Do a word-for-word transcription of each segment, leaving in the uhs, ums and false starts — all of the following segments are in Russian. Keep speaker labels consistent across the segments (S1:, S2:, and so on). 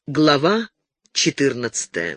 S1: Глава четырнадцатая.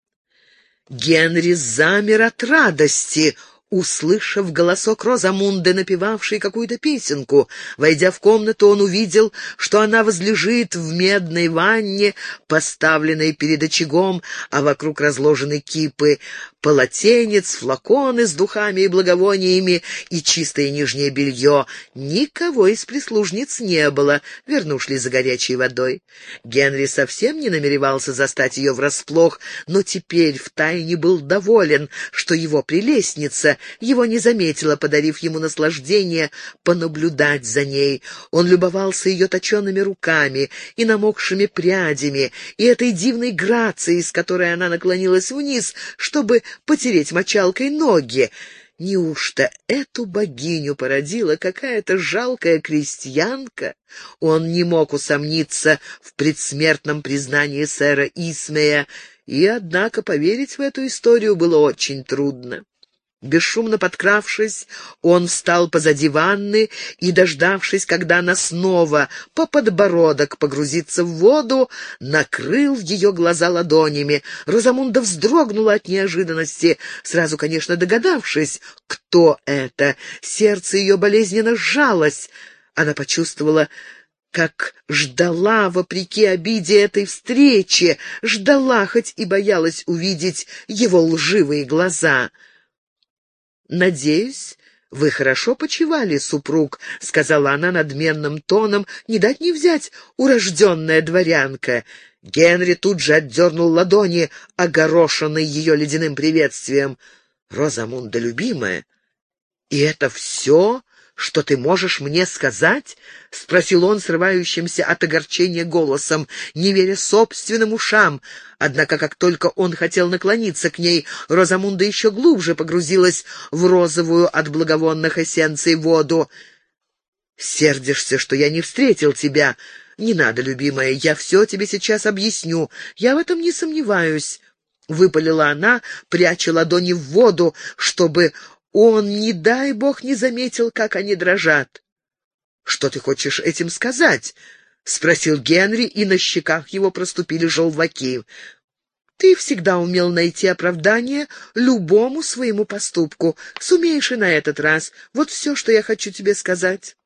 S1: Генри замер от радости, услышав голосок Розамунды, напевавшей какую-то песенку. Войдя в комнату, он увидел, что она возлежит в медной ванне, поставленной перед очагом, а вокруг разложены кипы полотенец, флаконы с духами и благовониями и чистое нижнее белье. Никого из прислужниц не было, верно ушли за горячей водой. Генри совсем не намеревался застать ее врасплох, но теперь втайне был доволен, что его прелестница его не заметила, подарив ему наслаждение понаблюдать за ней. Он любовался ее точеными руками и намокшими прядями, и этой дивной грацией, с которой она наклонилась вниз, чтобы потереть мочалкой ноги. Неужто эту богиню породила какая-то жалкая крестьянка? Он не мог усомниться в предсмертном признании сэра Исмея, и, однако, поверить в эту историю было очень трудно. Бесшумно подкравшись, он встал позади ванны и, дождавшись, когда она снова по подбородок погрузится в воду, накрыл ее глаза ладонями. Розамунда вздрогнула от неожиданности, сразу, конечно, догадавшись, кто это. Сердце ее болезненно сжалось. Она почувствовала, как ждала, вопреки обиде, этой встречи, ждала, хоть и боялась увидеть его лживые глаза. «Надеюсь, вы хорошо почивали, супруг», — сказала она надменным тоном, не дать не взять, урожденная дворянка. Генри тут же отдернул ладони, огорошенный ее ледяным приветствием. «Розамунда, любимая, и это все, что ты можешь мне сказать?» — спросил он срывающимся от огорчения голосом, не веря собственным ушам. Однако, как только он хотел наклониться к ней, Розамунда еще глубже погрузилась в розовую от благовонных эссенций воду. «Сердишься, что я не встретил тебя? Не надо, любимая, я все тебе сейчас объясню. Я в этом не сомневаюсь», — выпалила она, пряча ладони в воду, чтобы он, не дай бог, не заметил, как они дрожат. «Что ты хочешь этим сказать?» — спросил Генри, и на щеках его проступили желваки. «Ты всегда умел найти оправдание любому своему поступку. Сумеешь и на этот раз. Вот все, что я хочу тебе сказать».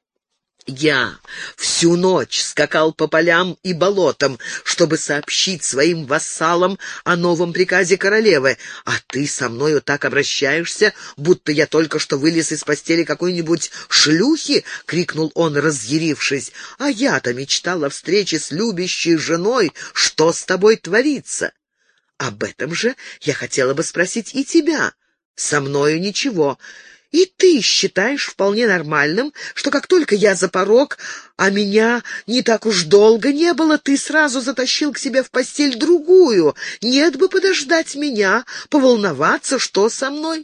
S1: «Я всю ночь скакал по полям и болотам, чтобы сообщить своим вассалам о новом приказе королевы, а ты со мною так обращаешься, будто я только что вылез из постели какой-нибудь шлюхи!» — крикнул он, разъярившись. «А я-то мечтал о встрече с любящей женой. Что с тобой творится? Об этом же я хотела бы спросить и тебя. Со мною ничего». И ты считаешь вполне нормальным, что как только я за порог, а меня не так уж долго не было, ты сразу затащил к себе в постель другую? Нет бы подождать меня, поволноваться, что со мной?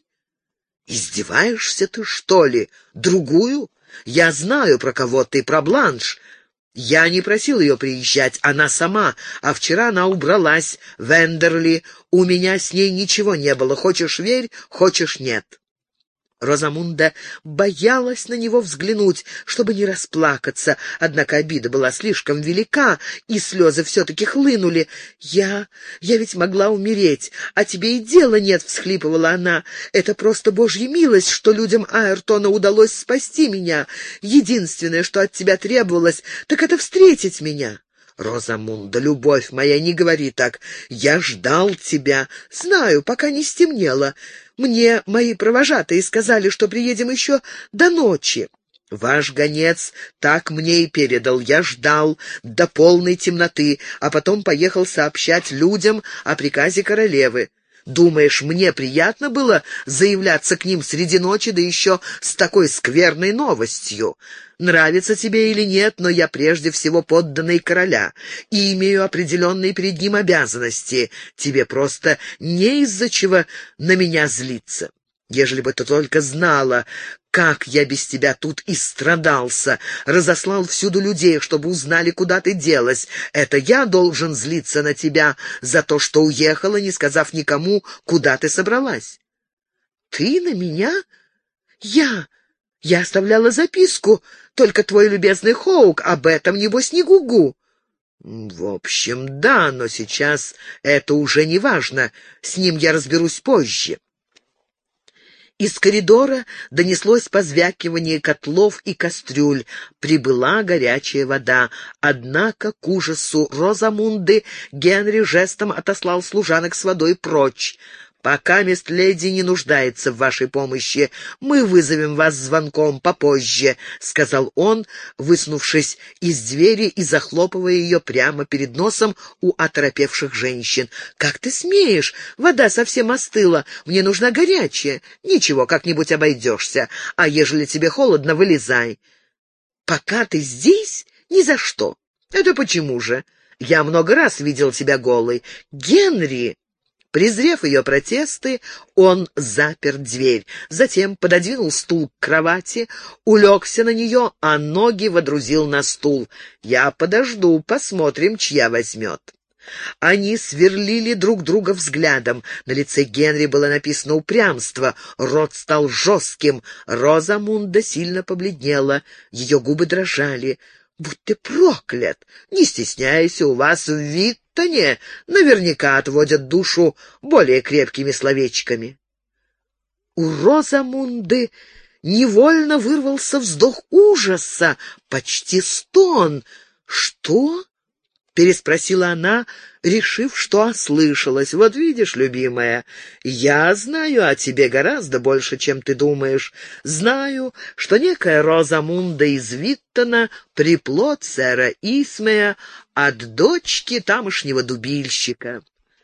S1: Издеваешься ты, что ли? Другую? Я знаю, про кого ты, про Бланш. Я не просил ее приезжать, она сама, а вчера она убралась в Эндерли. У меня с ней ничего не было, хочешь верь, хочешь нет». Розамунда боялась на него взглянуть, чтобы не расплакаться, однако обида была слишком велика, и слезы все-таки хлынули. «Я... я ведь могла умереть, а тебе и дела нет», — всхлипывала она. «Это просто Божья милость, что людям Айртона удалось спасти меня. Единственное, что от тебя требовалось, так это встретить меня». «Розамунда, любовь моя, не говори так. Я ждал тебя. Знаю, пока не стемнело. Мне мои провожатые сказали, что приедем еще до ночи. Ваш гонец так мне и передал. Я ждал до полной темноты, а потом поехал сообщать людям о приказе королевы. Думаешь, мне приятно было заявляться к ним среди ночи, да еще с такой скверной новостью? Нравится тебе или нет, но я прежде всего подданный короля и имею определенные перед ним обязанности. Тебе просто не из-за чего на меня злиться. Ежели бы ты только знала, как я без тебя тут истрадался, разослал всюду людей, чтобы узнали, куда ты делась. Это я должен злиться на тебя за то, что уехала, не сказав никому, куда ты собралась». «Ты на меня? Я... я оставляла записку, только твой любезный Хоук об этом, небось, не гугу». В общем, да, но сейчас это уже не важно. С ним я разберусь позже. Из коридора донеслось позвякивание котлов и кастрюль. Прибыла горячая вода. Однако, к ужасу Розамунды, Генри жестом отослал служанок с водой прочь. «Пока мисс леди не нуждается в вашей помощи, мы вызовем вас звонком попозже», — сказал он, высунувшись из двери и захлопывая ее прямо перед носом у оторопевших женщин. «Как ты смеешь? Вода совсем остыла. Мне нужна горячая. Ничего, как-нибудь обойдешься. А ежели тебе холодно, вылезай». «Пока ты здесь? Ни за что». «Это почему же? Я много раз видел тебя голой. Генри!» Презрев ее протесты, он запер дверь, затем пододвинул стул к кровати, улегся на нее, а ноги водрузил на стул. «Я подожду, посмотрим, чья возьмет». Они сверлили друг друга взглядом. На лице Генри было написано упрямство, рот стал жестким. Розамунда сильно побледнела, ее губы дрожали. «Будь ты проклят! Не стесняйся, у вас в Виттоне наверняка отводят душу более крепкими словечками». У Розамунды невольно вырвался вздох ужаса, почти стон. «Что?» — переспросила она, решив, что ослышалась. «Вот видишь, любимая, я знаю о тебе гораздо больше, чем ты думаешь. Знаю, что некая Розамунда из Виттона — приплод сэра Исмея от дочки тамошнего дубильщика».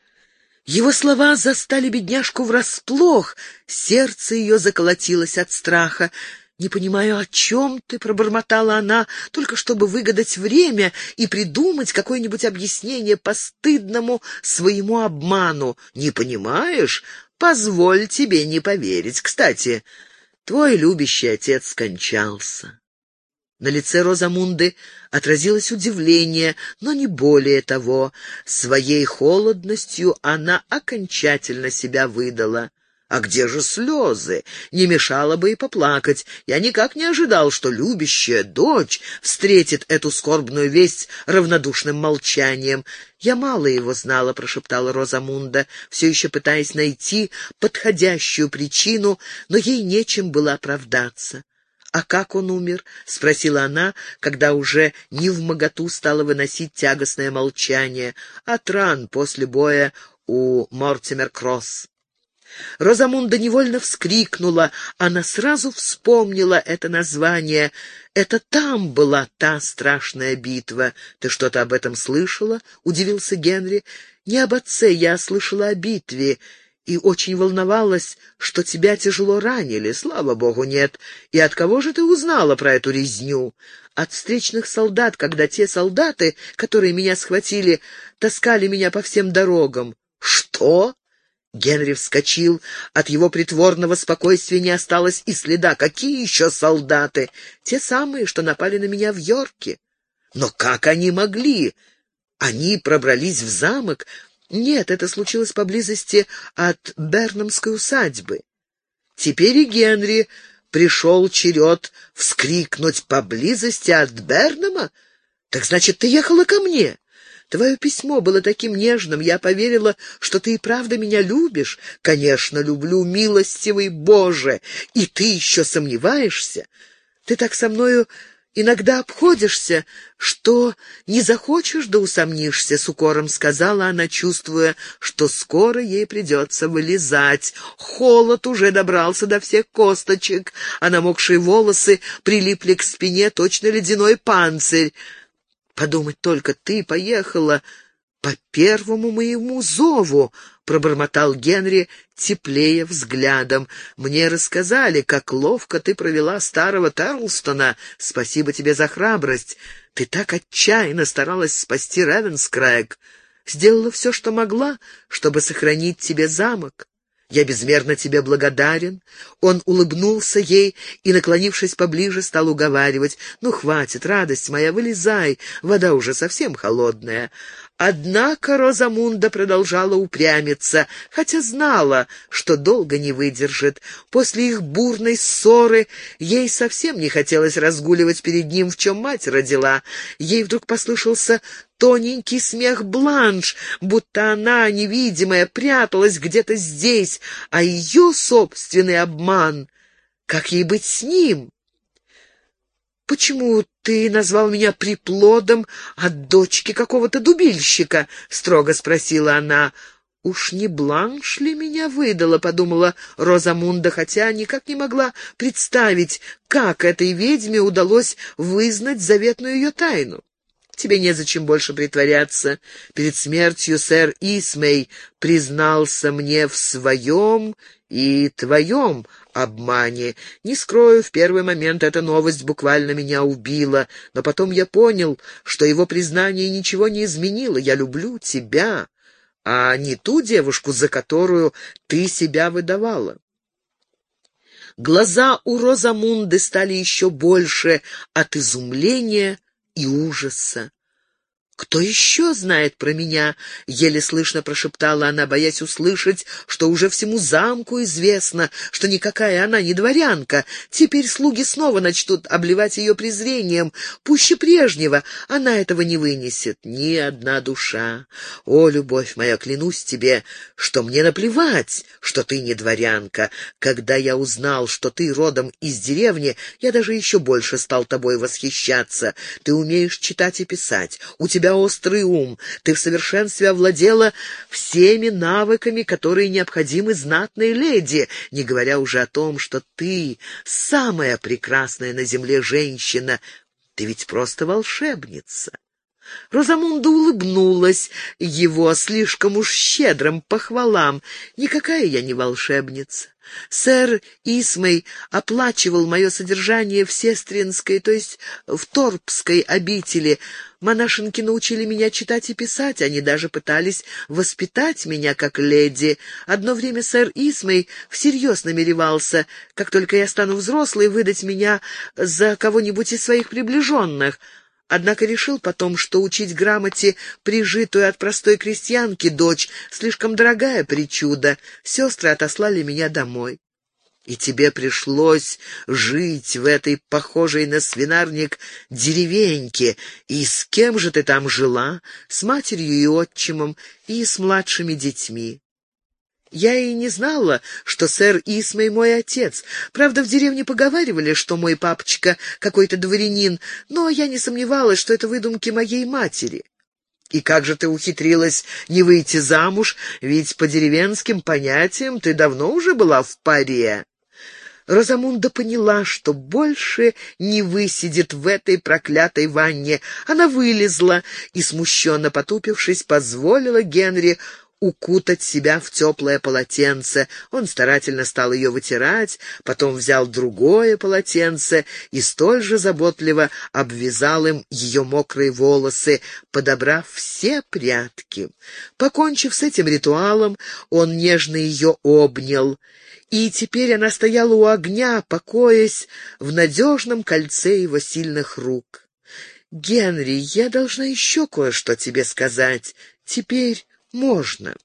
S1: Его слова застали бедняжку врасплох, сердце ее заколотилось от страха. «Не понимаю, о чем ты?» — пробормотала она, только чтобы выгадать время и придумать какое-нибудь объяснение постыдному своему обману. «Не понимаешь? Позволь тебе не поверить. Кстати, твой любящий отец скончался». На лице Розамунды отразилось удивление, но не более того. Своей холодностью она окончательно себя выдала. «А где же слезы? Не мешало бы и поплакать. Я никак не ожидал, что любящая дочь встретит эту скорбную весть равнодушным молчанием. Я мало его знала», — прошептала Розамунда, все еще пытаясь найти подходящую причину, но ей нечем было оправдаться. «А как он умер?» — спросила она, когда уже невмоготу стала выносить тягостное молчание. «От ран после боя у Мортимер-Кросс». Розамунда невольно вскрикнула. Она сразу вспомнила это название. Это там была та страшная битва. «Ты что-то об этом слышала?» — удивился Генри. «Не об отце, я слышала о битве и очень волновалась, что тебя тяжело ранили. Слава богу, нет. И от кого же ты узнала про эту резню?» «От встречных солдат, когда те солдаты, которые меня схватили, таскали меня по всем дорогам». «Что?» Генри вскочил. От его притворного спокойствия не осталось и следа. «Какие еще солдаты?» «Те самые, что напали на меня в Йорке». «Но как они могли? Они пробрались в замок?» «Нет, это случилось поблизости от Бернамской усадьбы». Теперь и Генри пришел черед вскрикнуть: «Поблизости от Бернама? Так значит, ты ехала ко мне?» «Твое письмо было таким нежным, я поверила, что ты и правда меня любишь». «Конечно, люблю, милостивый Боже! И ты еще сомневаешься? Ты так со мною иногда обходишься, что не захочешь, да усомнишься», — с укором сказала она, чувствуя, что скоро ей придется вылезать. Холод уже добрался до всех косточек, а намокшие волосы прилипли к спине, точно ледяной панцирь. «Подумать только, ты поехала по первому моему зову», — пробормотал Генри, теплея взглядом. «Мне рассказали, как ловко ты провела старого Тарлстона. Спасибо тебе за храбрость. Ты так отчаянно старалась спасти Ревенскрайг. Сделала все, что могла, чтобы сохранить тебе замок. Я безмерно тебе благодарен». Он улыбнулся ей и, наклонившись поближе, стал уговаривать: «Ну, хватит, радость моя, вылезай, вода уже совсем холодная». Однако Розамунда продолжала упрямиться, хотя знала, что долго не выдержит. После их бурной ссоры ей совсем не хотелось разгуливать перед ним, в чем мать родила. Ей вдруг послышался тоненький смех Бланш, будто она, невидимая, пряталась где-то здесь, а ее собственный обман. Как ей быть с ним? «Почему ты назвал меня приплодом от дочки какого-то дубильщика?» — строго спросила она. «Уж не Бланш ли меня выдала?» — подумала Розамунда, хотя никак не могла представить, как этой ведьме удалось вызнать заветную ее тайну. «Тебе незачем больше притворяться. Перед смертью сэр Исмей признался мне в своем и твоем обмане. Не скрою, в первый момент эта новость буквально меня убила, но потом я понял, что его признание ничего не изменило. Я люблю тебя, а не ту девушку, за которую ты себя выдавала». Глаза у Розамунды стали еще больше от изумления и ужаса. «Кто еще знает про меня?» — еле слышно прошептала она, боясь услышать, что уже всему замку известно, что никакая она не дворянка. Теперь слуги снова начнут обливать ее презрением. Пуще прежнего она этого не вынесет. Ни одна душа. О, любовь моя, клянусь тебе, что мне наплевать, что ты не дворянка. Когда я узнал, что ты родом из деревни, я даже еще больше стал тобой восхищаться. Ты умеешь читать и писать. У тебя острый ум, ты в совершенстве овладела всеми навыками, которые необходимы знатной леди, не говоря уже о том, что ты самая прекрасная на земле женщина. Ты ведь просто волшебница». Розамунда улыбнулась его слишком уж щедрым похвалам. «Никакая я не волшебница. Сэр Исмей оплачивал мое содержание в сестринской, то есть в Торпской обители. Монашенки научили меня читать и писать, они даже пытались воспитать меня как леди. Одно время сэр Исмей всерьез намеревался, как только я стану взрослой, выдать меня за кого-нибудь из своих приближенных. Однако решил потом, что учить грамоте прижитую от простой крестьянки дочь слишком дорогая причуда. Сестры отослали меня домой. И тебе пришлось жить в этой похожей на свинарник деревеньке. И с кем же ты там жила? С матерью и отчимом, и с младшими детьми. Я и не знала, что сэр Исмей мой отец. Правда, в деревне поговаривали, что мой папочка какой-то дворянин, но я не сомневалась, что это выдумки моей матери. И как же ты ухитрилась не выйти замуж, ведь по деревенским понятиям ты давно уже была в паре». Розамунда поняла, что больше не высидит в этой проклятой ванне. Она вылезла и, смущенно потупившись, позволила Генри укутать себя в теплое полотенце. Он старательно стал ее вытирать, потом взял другое полотенце и столь же заботливо обвязал им ее мокрые волосы, подобрав все прядки. Покончив с этим ритуалом, он нежно ее обнял, и теперь она стояла у огня, покоясь в надежном кольце его сильных рук. «Генри, я должна еще кое-что тебе сказать. Теперь можно».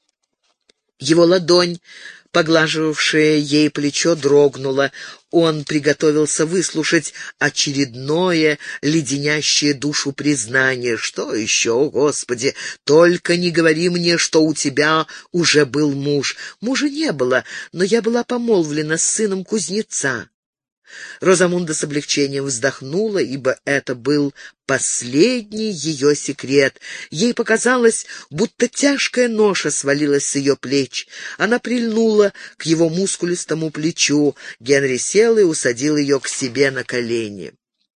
S1: Его ладонь, поглаживавшая ей плечо, дрогнула. Он приготовился выслушать очередное, леденящее душу признание. «Что еще, о Господи? Только не говори мне, что у тебя уже был муж». «Мужа не было, но я была помолвлена с сыном кузнеца». Розамунда с облегчением вздохнула, ибо это был последний ее секрет. Ей показалось, будто тяжкая ноша свалилась с ее плеч. Она прильнула к его мускулистому плечу. Генри сел и усадил ее к себе на колени.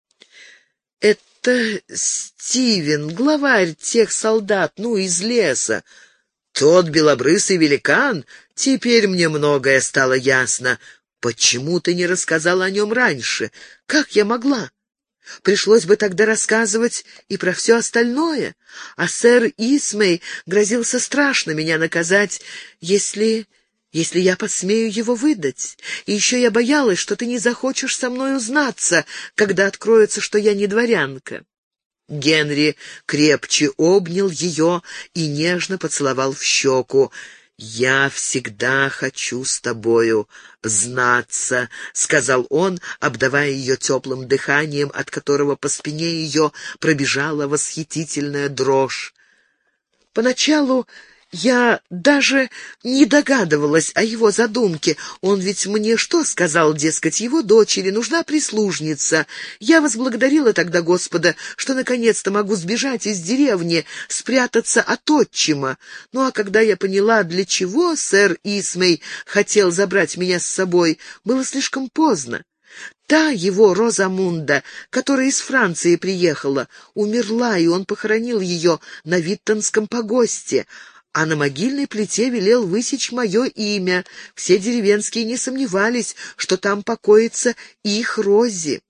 S1: «Это Стивен, главарь тех солдат, ну, из леса. Тот белобрысый великан? Теперь мне многое стало ясно. Почему ты не рассказала о нем раньше? Как я могла? Пришлось бы тогда рассказывать и про все остальное. А сэр Исмей грозился страшно меня наказать, если... если я посмею его выдать. И еще я боялась, что ты не захочешь со мной узнаться, когда откроется, что я не дворянка». Генри крепче обнял ее и нежно поцеловал в щеку. «Я всегда хочу с тобою знаться», — сказал он, обдавая ее теплым дыханием, от которого по спине ее пробежала восхитительная дрожь. Поначалу я даже не догадывалась о его задумке. Он ведь мне что сказал, дескать, его дочери нужна прислужница. Я возблагодарила тогда Господа, что наконец-то могу сбежать из деревни, спрятаться от отчима. Ну а когда я поняла, для чего сэр Исмей хотел забрать меня с собой, было слишком поздно. Та его Розамунда, которая из Франции приехала, умерла, и он похоронил ее на Виттонском погосте, а на могильной плите велел высечь мое имя. Все деревенские не сомневались, что там покоится их Рози.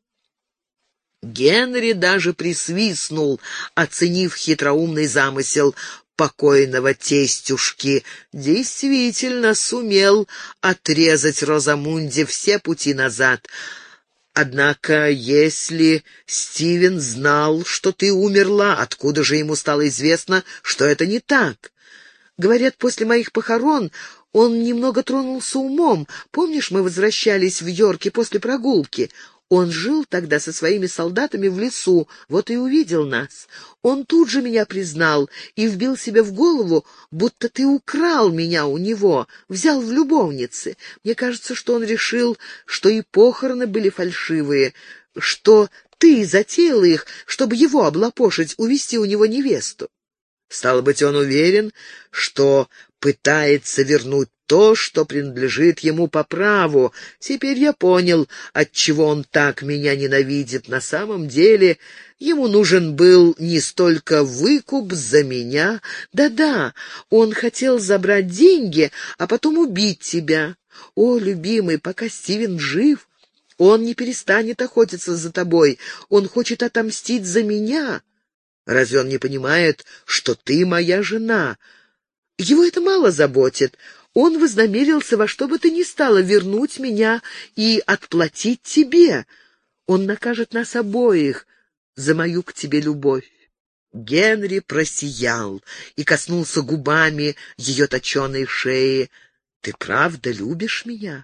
S1: Генри даже присвистнул, оценив хитроумный замысел покойного тестюшки. Действительно сумел отрезать Розамунде все пути назад. Однако, если Стивен знал, что ты умерла, откуда же ему стало известно, что это не так? Говорят, после моих похорон он немного тронулся умом. Помнишь, мы возвращались в Йорке после прогулки? Он жил тогда со своими солдатами в лесу, вот и увидел нас. Он тут же меня признал и вбил себе в голову, будто ты украл меня у него, взял в любовницы. Мне кажется, что он решил, что и похороны были фальшивые, что ты затеяла их, чтобы его облапошить, увести у него невесту. Стало быть, он уверен, что пытается вернуть то, что принадлежит ему по праву. Теперь я понял, отчего он так меня ненавидит. На самом деле ему нужен был не столько выкуп за меня. Да-да, он хотел забрать деньги, а потом убить тебя. О, любимый, пока Стивен жив, он не перестанет охотиться за тобой. Он хочет отомстить за меня. Разве он не понимает, что ты моя жена? Его это мало заботит. Он вознамерился во что бы то ни стало вернуть меня и отплатить тебе. Он накажет нас обоих за мою к тебе любовь. Генри просиял и коснулся губами ее точеной шеи. Ты правда любишь меня?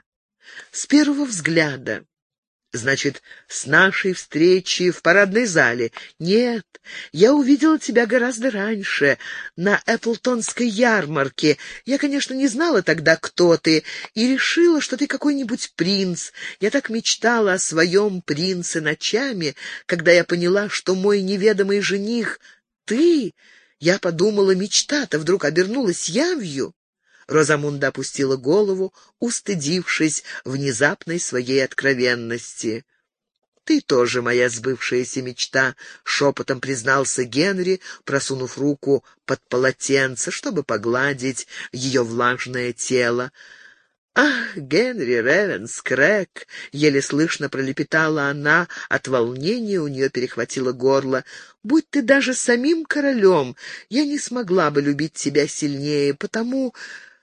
S1: С первого взгляда. Значит, с нашей встречи в парадной зале? Нет, я увидела тебя гораздо раньше, на Эпплтонской ярмарке. Я, конечно, не знала тогда, кто ты, и решила, что ты какой-нибудь принц. Я так мечтала о своем принце ночами, когда я поняла, что мой неведомый жених — ты. Я подумала, мечта-то вдруг обернулась явью. Розамунда опустила голову, устыдившись внезапной своей откровенности. «Ты тоже моя сбывшаяся мечта», — шепотом признался Генри, просунув руку под полотенце, чтобы погладить ее влажное тело. «Ах, Генри Ревенскрэг!» — еле слышно пролепетала она, от волнения у нее перехватило горло. «Будь ты даже самим королем, я не смогла бы любить тебя сильнее, потому...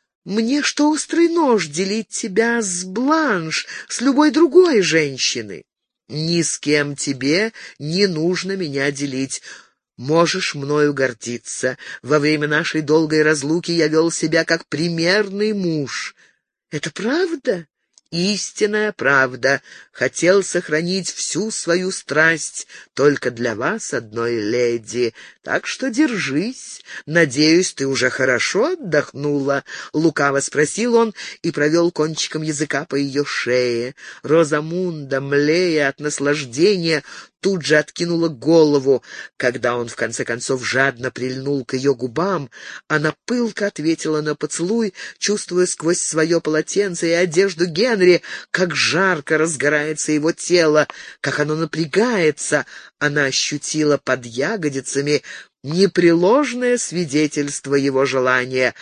S1: Мне что острый нож делить тебя с Бланш, с любой другой женщиной? Ни с кем тебе не нужно меня делить. Можешь мною гордиться. Во время нашей долгой разлуки я вел себя как примерный муж. Это правда? Истинная правда. Хотел сохранить всю свою страсть только для вас, одной леди. Так что держись. Надеюсь, ты уже хорошо отдохнула?» — лукаво спросил он и провел кончиком языка по ее шее. Розамунда, млея от наслаждения, тут же откинула голову. Когда он, в конце концов, жадно прильнул к ее губам, она пылко ответила на поцелуй, чувствуя сквозь свое полотенце и одежду Генри, как жарко разгорается его тело, как оно напрягается. Она ощутила под ягодицами непреложное свидетельство его желания.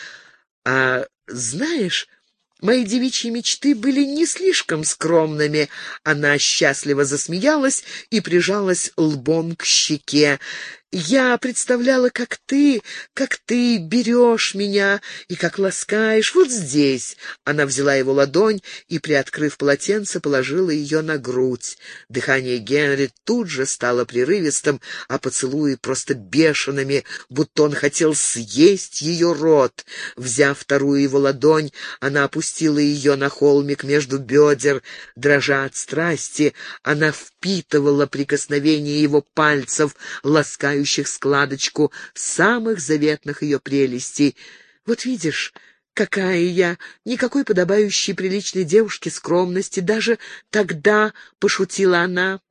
S1: «А знаешь, мои девичьи мечты были не слишком скромными». Она счастливо засмеялась и прижалась лбом к щеке. Я представляла, как ты, как ты берешь меня и как ласкаешь вот здесь. Она взяла его ладонь и, приоткрыв полотенце, положила ее на грудь. Дыхание Генри тут же стало прерывистым, а поцелуи просто бешеными, будто он хотел съесть ее рот. Взяв вторую его ладонь, она опустила ее на холмик между бедер. Дрожа от страсти, она впитывала прикосновение его пальцев, ласкающих складочку самых заветных ее прелестей. «Вот видишь, какая я, никакой подобающей приличной девушке скромности, даже тогда», — пошутила она.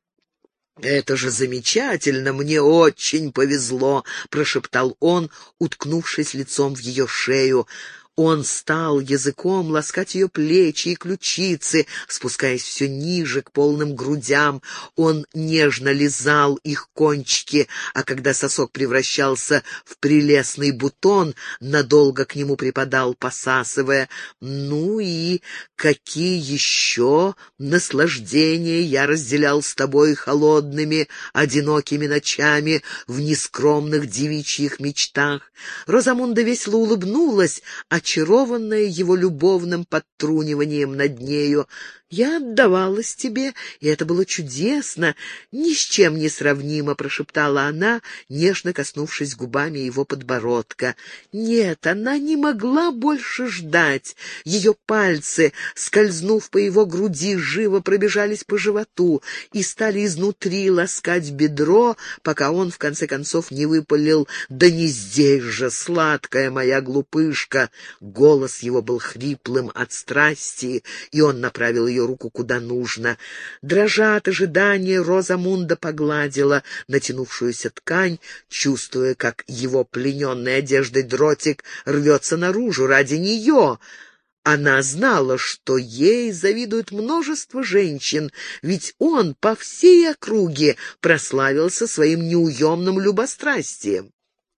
S1: «Это же замечательно, мне очень повезло», — прошептал он, уткнувшись лицом в ее шею. Он стал языком ласкать ее плечи и ключицы, спускаясь все ниже к полным грудям. Он нежно лизал их кончики, а когда сосок превращался в прелестный бутон, надолго к нему припадал, посасывая. «Ну и какие еще наслаждения я разделял с тобой холодными, одинокими ночами в нескромных девичьих мечтах». Розамунда весело улыбнулась, очарованная его любовным подтруниванием над нею. «Я отдавалась тебе, и это было чудесно, ни с чем не сравнимо», — прошептала она, нежно коснувшись губами его подбородка. Нет, она не могла больше ждать. Ее пальцы, скользнув по его груди, живо пробежались по животу и стали изнутри ласкать бедро, пока он, в конце концов, не выпалил: «Да не здесь же, сладкая моя глупышка!» Голос его был хриплым от страсти, и он направил ее руку куда нужно. Дрожа от ожидания, Розамунда погладила натянувшуюся ткань, чувствуя, как его плененной одеждой дротик рвется наружу ради нее. Она знала, что ей завидует множество женщин, ведь он по всей округе прославился своим неуемным любострастием.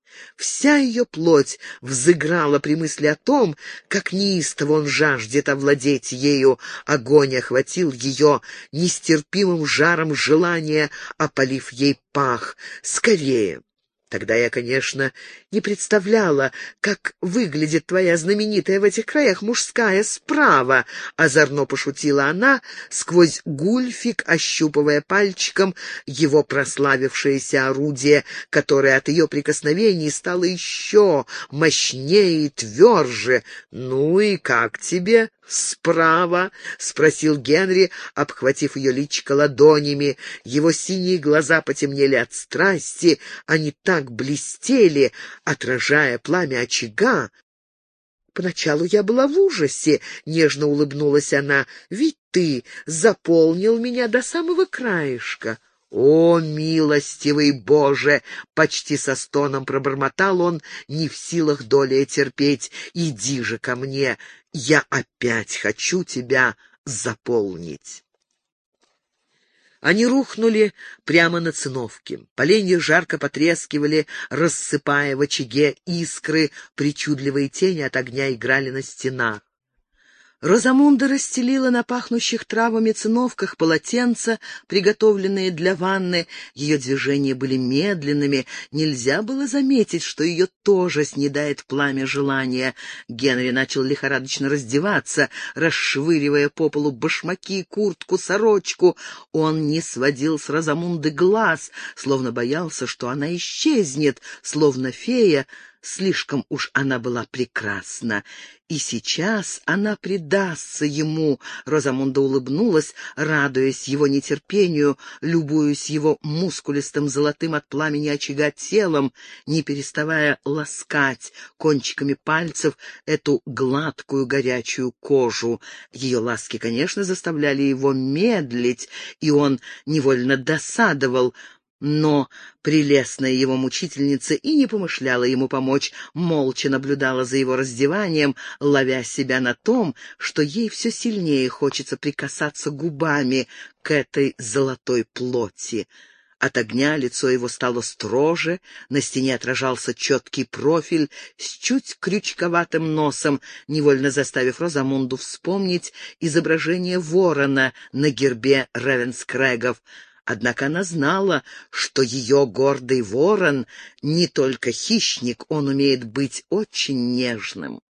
S1: Вся ее плоть взыграла при мысли о том, как неистово он жаждет овладеть ею. Огонь охватил ее нестерпимым жаром желания, опалив ей пах. «Скорее!» Тогда я, конечно, не представляла, как выглядит твоя знаменитая в этих краях мужская справа, — озорно пошутила она, сквозь гульфик ощупывая пальчиком его прославившееся орудие, которое от ее прикосновений стало еще мощнее и тверже. «Ну и как тебе справа?» — спросил Генри, обхватив ее личико ладонями. Его синие глаза потемнели от страсти, они так блестели, отражая пламя очага. «Поначалу я была в ужасе», — нежно улыбнулась она, — «ведь ты заполнил меня до самого краешка». «О, милостивый Боже!» — почти со стоном пробормотал он, не в силах долее терпеть. «Иди же ко мне, я опять хочу тебя заполнить». Они рухнули прямо на циновке. Поленья жарко потрескивали, рассыпая в очаге искры, причудливые тени от огня играли на стенах. Розамунда расстелила на пахнущих травами циновках полотенца, приготовленные для ванны. Ее движения были медленными, нельзя было заметить, что ее тоже снедает пламя желания. Генри начал лихорадочно раздеваться, расшвыривая по полу башмаки, куртку, сорочку. Он не сводил с Розамунды глаз, словно боялся, что она исчезнет, словно фея. Слишком уж она была прекрасна. И сейчас она предастся ему. Розамунда улыбнулась, радуясь его нетерпению, любуясь его мускулистым золотым от пламени очага телом, не переставая ласкать кончиками пальцев эту гладкую горячую кожу. Ее ласки, конечно, заставляли его медлить, и он невольно досадовал. Но прелестная его мучительница и не помышляла ему помочь, молча наблюдала за его раздеванием, ловя себя на том, что ей все сильнее хочется прикасаться губами к этой золотой плоти. От огня лицо его стало строже, на стене отражался четкий профиль с чуть крючковатым носом, невольно заставив Розамунду вспомнить изображение ворона на гербе Ревенскрэгов. Однако она знала, что ее гордый ворон не только хищник, он умеет быть очень нежным.